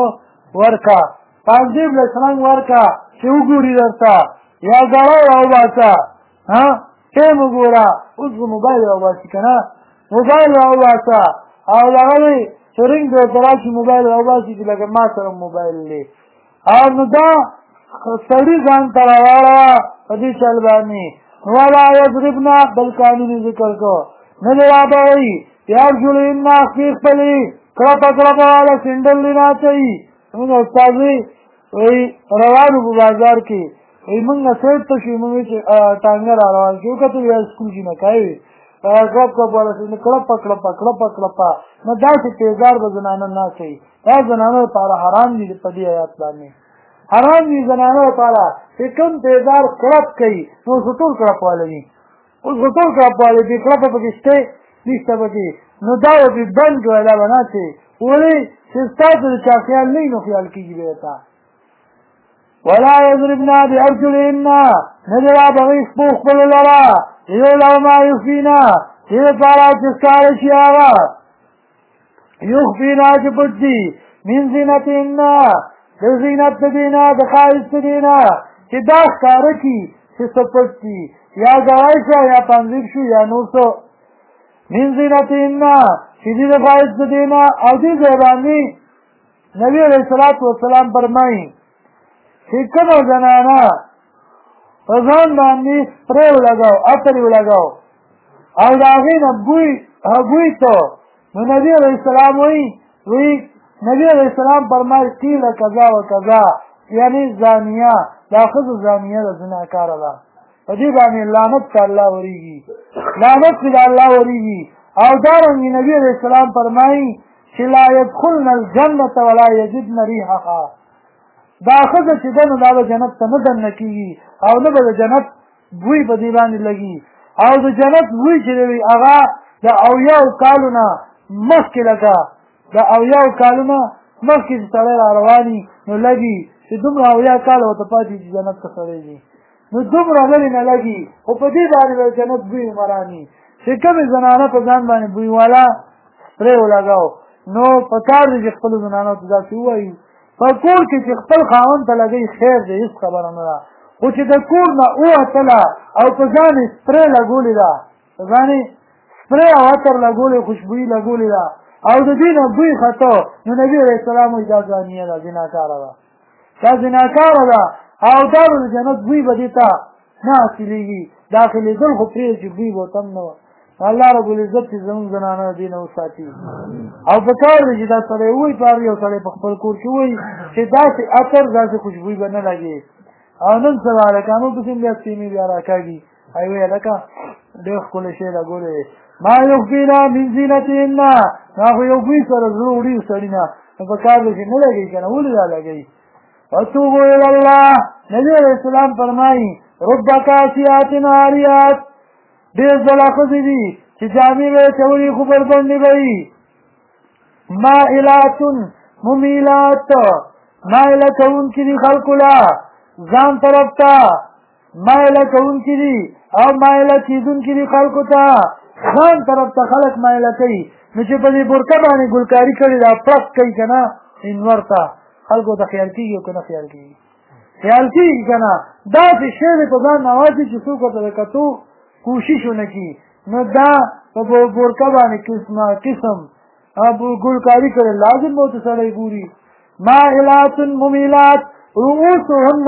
ورکه چې وګوري درته یا ګړی راوباسه ټیم وګوره اوس به موبایل راوباسي که نه موبایل راوباسه او دغه دی چې رنګ درته راشي موبایل راوباسي چې لکه ما سره موبایل دی او نو دا سړي ځان ته راواړوه په دې چل باندې ولا یضربن بل قانون ذکر کو نه دی رابوئ بیارجلهن خپې خپلې کړپه والا سینډل دې نه اچوي زمونږ استاد وایي روانو په بازار کې وایي مونږ سیټ ته شو مونږ چې ټانګه را روان شو وکتو بیا سکول چې نه کوي کړپ والا سینډل کړپه نو داسې تیزار به زنانه نه اچوي دا زنانو لپاره حرام دي په دې آیات باندې حرام دي زنانو لپاره چې کوم تیزار کړپ کوي نو اوس ټول کړپ واله دي کړپه پکې شته نشته پکې نو دا به بند کړی دا به نه اچوي ولې چې ستاسو د چا خیال نه وي نو خیال کېږي بیا ته. ولا یضربن بارجلهن نه دې رابغي خپو خپلو لره لیعلم ما یخفینا دې دپاره چې ښکاره شي هغه یخفینا چې پټ دي من زینتهن د زینت د دې نه د ښایست د دې نه چې دا ښکاره کړي چې څه پټ دي یا ګړی شو یا پنځیب شو یا نور څه من زینتهن چې دې د ښایست د دې نه او دې ځای باندې نبي علیه الصلاة والسلام فرمایي چې کومه زنانه په ځان باندې سپری ولګاو عطر یې ولګاو او د هغې نه بوی ته نو نبي علیه السلام وایي نبي علیه السلام فرمایي قیل کذا و کذا یعنی زانیه دا ښځه زانیه ده زناکاره ده په دې باندې لعنت ته الله ورېږي لعنت ته الله ورېږي او دارنګې نبي علیه السلام فرمایي چې لا يدخلن الجنة ولا يجدن ريحها دا ښځه چې ده نو دا به جنت ته نه دننه کېږي او نه به د جنت بوی په دې باندې لګي او د جنت بوی چې دی هغه د اویاو کالو نه مخکې لکه د اویاو کالو نه مخکې چې سړی را رواني نو لګي چې دومره اویا کاله ورته پاتې چې جنت ته سړی ځي نو دومره لرې نه لګي خو په دې باندې به جنت بوی مراني چې کومې زنانه په ځان باندې بوی والا سپری ولګاو نو په کار دی چې خپلو زنانو ته داسې ووایو په کور کې چې خپل خاوند ته لګوي خیر دی هېڅ خبره نه ده خو چې د کور نه ووتله او په ځان یې سپری لګولې ده په ځان یې سپری او عطر لګولې خوشبويي لګولې ده او د دې نه بوی خطو نو نبي علیه السلام وایي دا زانیه ده زناکاره ده دا زناکاره ده او دا به د جنت بوی به دې ته نه حاصلېږي داخلېدل خو پرېږده چې بوی به ورته هم نه وه الله رب العزت چې زموږ زنانه دې نه وساتي او په کار دی چې دا سړی ووایي په هر یو سړی په خپل کور کې ووایي چې داسې عطر داسې خوشبويي به نه لګي او نن سبا هلکانو پسې بیا سیمې بیا راکاږي ای وایي هلکه ډېر ښکلی شی لګولی دی ما یخفینا من زینتهن دا خو یو بوی سره زړه وړي سړي نه نو په کار دی چې نه لګوي که نه ولې دا لګوي وتوبوا الی الله نبي علیه السلام فرمایي رب کاسیات عاریات ډېر ځله ښځې دي چې جامې به یې چولي خو بربنډې به وي مائلات ممیلات مایله کوونکي دي خلکو له ځان طرف ته مایله کوونکي دي او مایله کېدونکي دي خلکو ته ځان طرف ته خلک مایله کوي نو چې په دې برکه باندې ګلکاري کړې ده پړک کوي که نه انور ته خلکو ته خیال کېږي او که نه خیال کېږي خیال کېږي که نه داسې شی دی په ځان نوازي چې څوک ورته د کتو کوشش ونه کړي نو دا په برکه باندې قسم ګلکاري کړي لازم به ورته سړی ګوري مائلات ممیلات رؤوسهن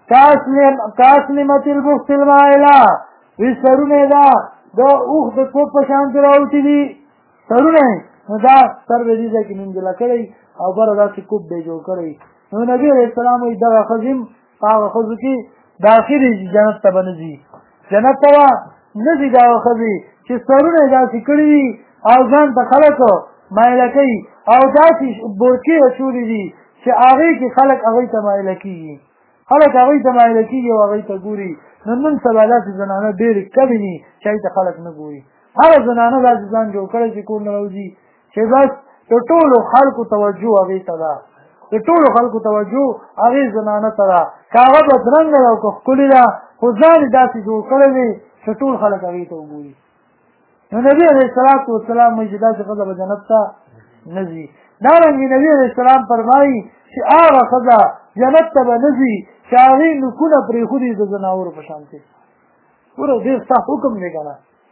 کاسلمة البخت المائله وی سرونه دا د اوښ د کوپ په شانتې راوتي دي سرونه نو دا سر به دې ځای کې منځله کړی او بره داسې کوپ به یې جوړ کړی نو نبي علیه السلام وایي دغه ښځې هم په هغه ښځو کې داخل دي جنت ته به نه ځي جنت ته به نه ځي دغه ښځې چې سرونه یې داسې کړي دي او ځان ته خلک مایله کوي او داسې برکې اچولي دي چې هغې کې خلک هغوی ته مایله کېږي خلک هغوی ته مایله کېږي او هغوی ته ګوري نو نن سبا داسې زنانه ډېرې کمې دي چې هغې ته خلک نه ګوري هره زنانه داسې ځان جوړ کړی چې کور نه راوځي چې بس د ټولو خلکو توجه هغې ته ده د ټولو خلکو توجه هغې زنانه ته ده که هغه بدرنګه ده او که ښکلې ده خو ځان یې داسې جوړ کړی دی چې ټول خلک هغې ته وګوري نو نبي علیه السلام وایي چې داسې ښځه به جنت ته نه ځي دارنګې نبي علیه السلام فرمایي چې هغه ښځه جنت ته به نه ځي چې هغې نوکونه پرېښودي د ځناورو په شانتې ګوره ډېر سخت حکم دی که نه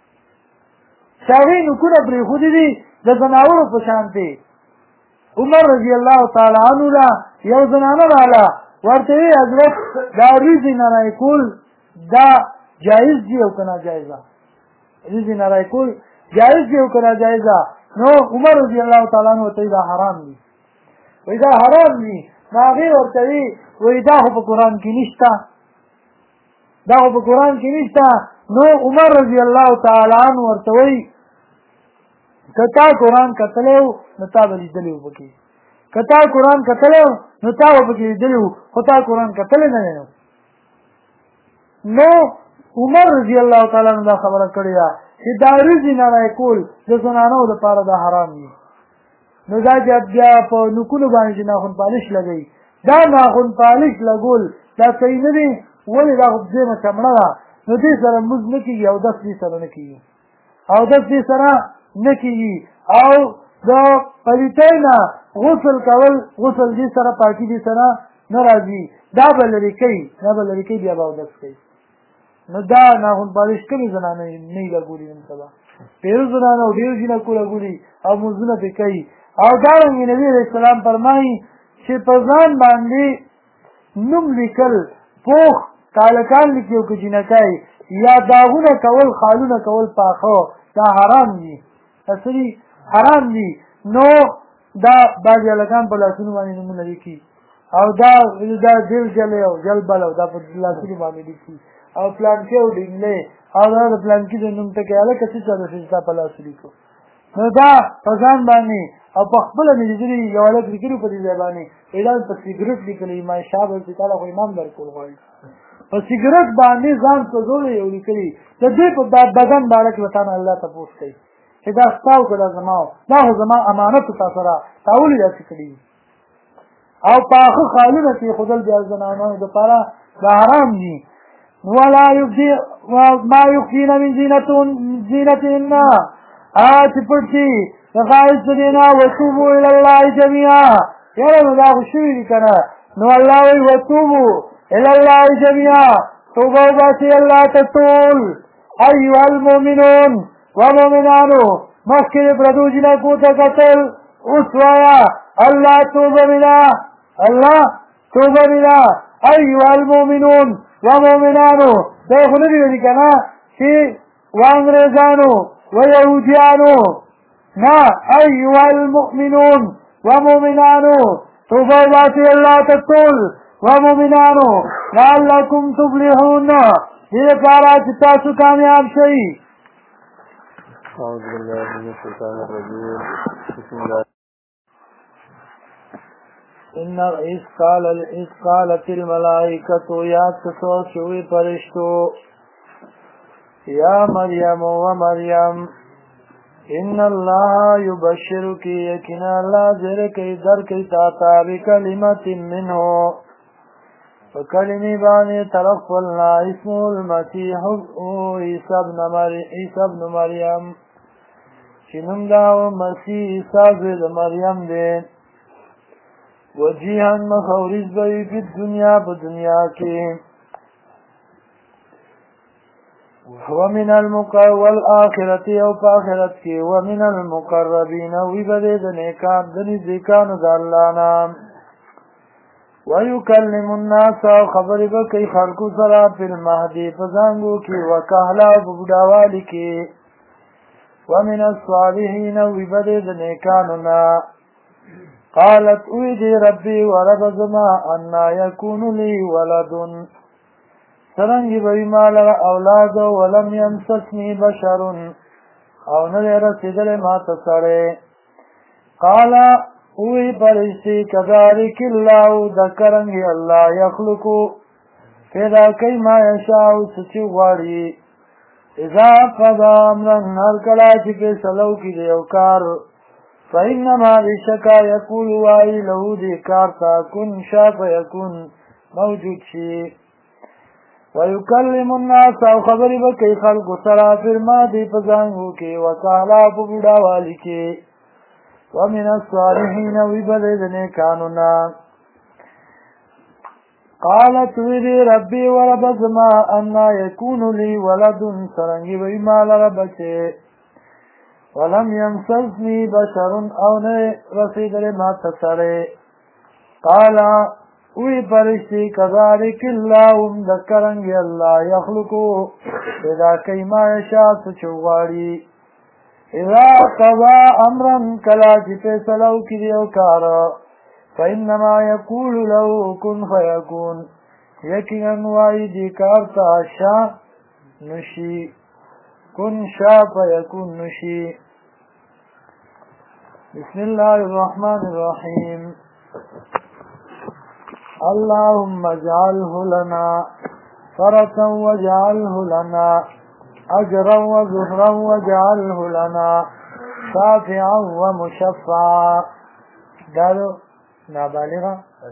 چې هغې نوکونه پرېښودي دي د ځناورو په شانتې عمر رضی الله تعالی عنه له یو زنانه راله ورته ویې حضرت دا ریزې نری کول دا جایز دي او که ناجایز ده ریزې نری کول جایز دي او که ناجایز ده نو عمر رضی الله تعالی عنه ورته دا حرام دي وایي دا حرام دي نو هغې ورته وایي دا خو په قرآن کې نشته دا خو په قرآن کې نشته نو عمر رضی الله تعالی عنه ورته وایي که تا قرآن کتلی و نو تا به لیدلی و پکې که تا قرآن کتلی و نو تا به پکې لیدلی و خو تا قرآن کتلی نه دی نو عمر رضی الله تعالی عنه دا خبره کړې ده چې دا ریزې نری کول د زنانو دپاره دا حرام دي نو دا بیا په نوکونو باندې چې ناخن پالش لګوي دا ناخن پالش لګول دا صحیح نه دی ولې دا خو دویمه چمړه ده نو دې سره لمونځ نه کېږي او اودس دې سره نه کېږي اودس دې سره نه کېږي او د پلیتۍ نه غسل کول غسل دې سره پاکي دې سره نه راځي دا به لرې کوي دا به لرې کوي بیا به اودس کوي نو دا ناخن پالش کومې زنانه نه یې لګولي نن سبا ډېرو زنانو ډېرو جینکو لګولي او مونځونه پرې کوي او دارنګې نبي علیه السلام فرمایي چې په ځان باندې نوم لیکل پوخ کالکان لیکي او که جینکۍ یا داغونه کول خالونه کول پاخه دا حرام دي اصلي حرام دي نو دا بعضې هلکان په لاسونو باندې نومونه لیکي او دا دل جلی او جل بل او دا په لاسونو باندې لیکي او پلانکی او ډینګلې او دا د پلانکی د نوم ټکی هلکه څه چا د ستا په لاس ولیکو نو دا په ځان باندې او په خپله مې لیدلي یو هلک لیکلي په دې ځای باندې اعلان په سګرټ لیکلی ما شاه به چې تعالی خو امام درکول غواړي په سګرټ باندې ځان په زور یو لیکلي د دې په بدن باره کې به تا نه الله تپوس کوي چې دا ستا و که دا زما و دا خو زما امانت تا سره تا ولې داسې کړي او پاخه خالونه چې ایښودل بیا زنانو دپاره دا حرام دي ولا يبدي ما يخفين من زينتهن چې پټ شي د ښایست دینا وتوبو الی الله جميعا یاره نو دا خو شوي دي که نه نو الله وایي وتوبو الی الله جميعا توبه وباسئ الله ته ټول ایها المؤمنون ومؤمنانو مخکې د پردو جنکو ته کتل اوس وایه الله توبه منا الله توبه منا ایها المؤمنون ومؤمنانو دا خو نه دي ویلي که نه چې وانګریزانو ويهوديانو نا أيها المؤمنون ومؤمنانو توبوا باسئ الله تطول ومؤمنانو لعلكم تفلحون دې لپاره چې تاسو کامیاب شئ. أعوذ بالله من الشيطان الرجيم بسم الله. إذ قالت الملائكة يا تسوسوي فرشتو يا مريم ومريم ان الله يبشرك يقينا الله ذلك درك تاتا بكلمة منه فكلمة باني تلقلنا اسمه المسيح عيسى ابن مريم شنم داو مسيح عيسى ابن مريم دين وجيها مخورز بي في الدنيا بدنيا كي ومن والآخرة او فآخرت کی ومن المقربین ویبده دنیکان دنزدیکان دالانا ویکلم الناس خبر بکی خلقو سرا فی المهدی فزانگو کی وکهلا ببداوالی کی ومن الصالحین ویبده دنیکاننا قالت اویدی ربی ورب زما انا یکون لی ولدن سرنگی بوی مال اولاد ولم یمسسنی بشرن او نده رسیدل ما تسره قالا اوی پرشتی کذالک اللہ دکرنگی اللہ یخلقو پیدا کئی ما یشاو سچی غواری اذا قضا امرن هر کلا چی پیسلو کی دیوکار فإنما بشکا یکول وائی لہو دی کارتا کن شاف یکون موجود شی ويكلم الناس او خبري بكي خلق سرا فرما دي پزانگو کی وکالا پبوڑا والی کی ومن الصالحين وبلدن كانونا قالت ویدی ربی ورب زما انا يكون لي ولد سرنگی ویما لربچه ولم يمسسني بشر او نه رسیدل ما تسره قالا وی پرشتی کذالک اللہ دکرنگی اللہ یخلقو پیدا کئی ما یشاء سچوغاری اذا قضا امرا کلا چی پیسلو کی دیو کارا فإنما یقول لو کن فیکون یقیناً وائی دی کارتا شا نشی کن شا فیکون نشی. بسم الله الرحمن الرحیم. اللهم اجعله لنا فرة واجعله لنا أجرا وزهرا واجعله لنا شافعا ومشفعا. دارو نابالغة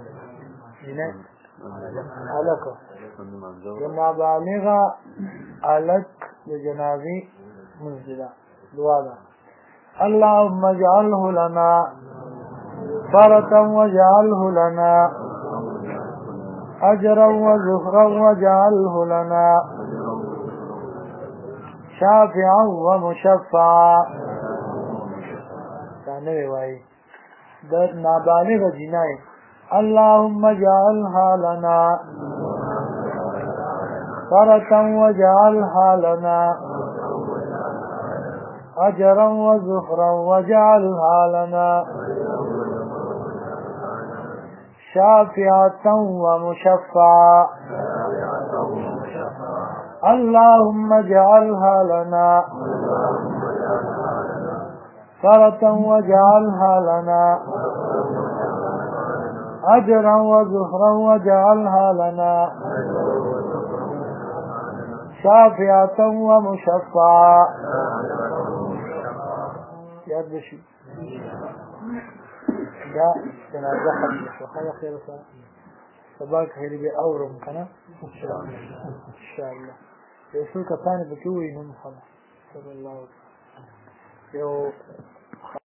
علك نابالغة علك لجنابي منزلة دوالا. اللهم اجعله لنا فرة واجعله لنا أجرا وزهرا واجعله لنا شافعا ومشفعا. ثانوي واي در نابالغ جناي اللهم اجعلها لنا فرة واجعلها لنا أجرا وزهرا واجعلها لنا شافعة ومشفعة. اللهم اجعلها لنا فرة واجعلها لنا أجرا وزهرا واجعلها لنا شافعة ومشفعة يا بشي يا جنازة حديث وخير خير صباك خير بأورم كنا إن شاء الله يسوك ثاني بكوي من خلاص صلى الله عليه وسلم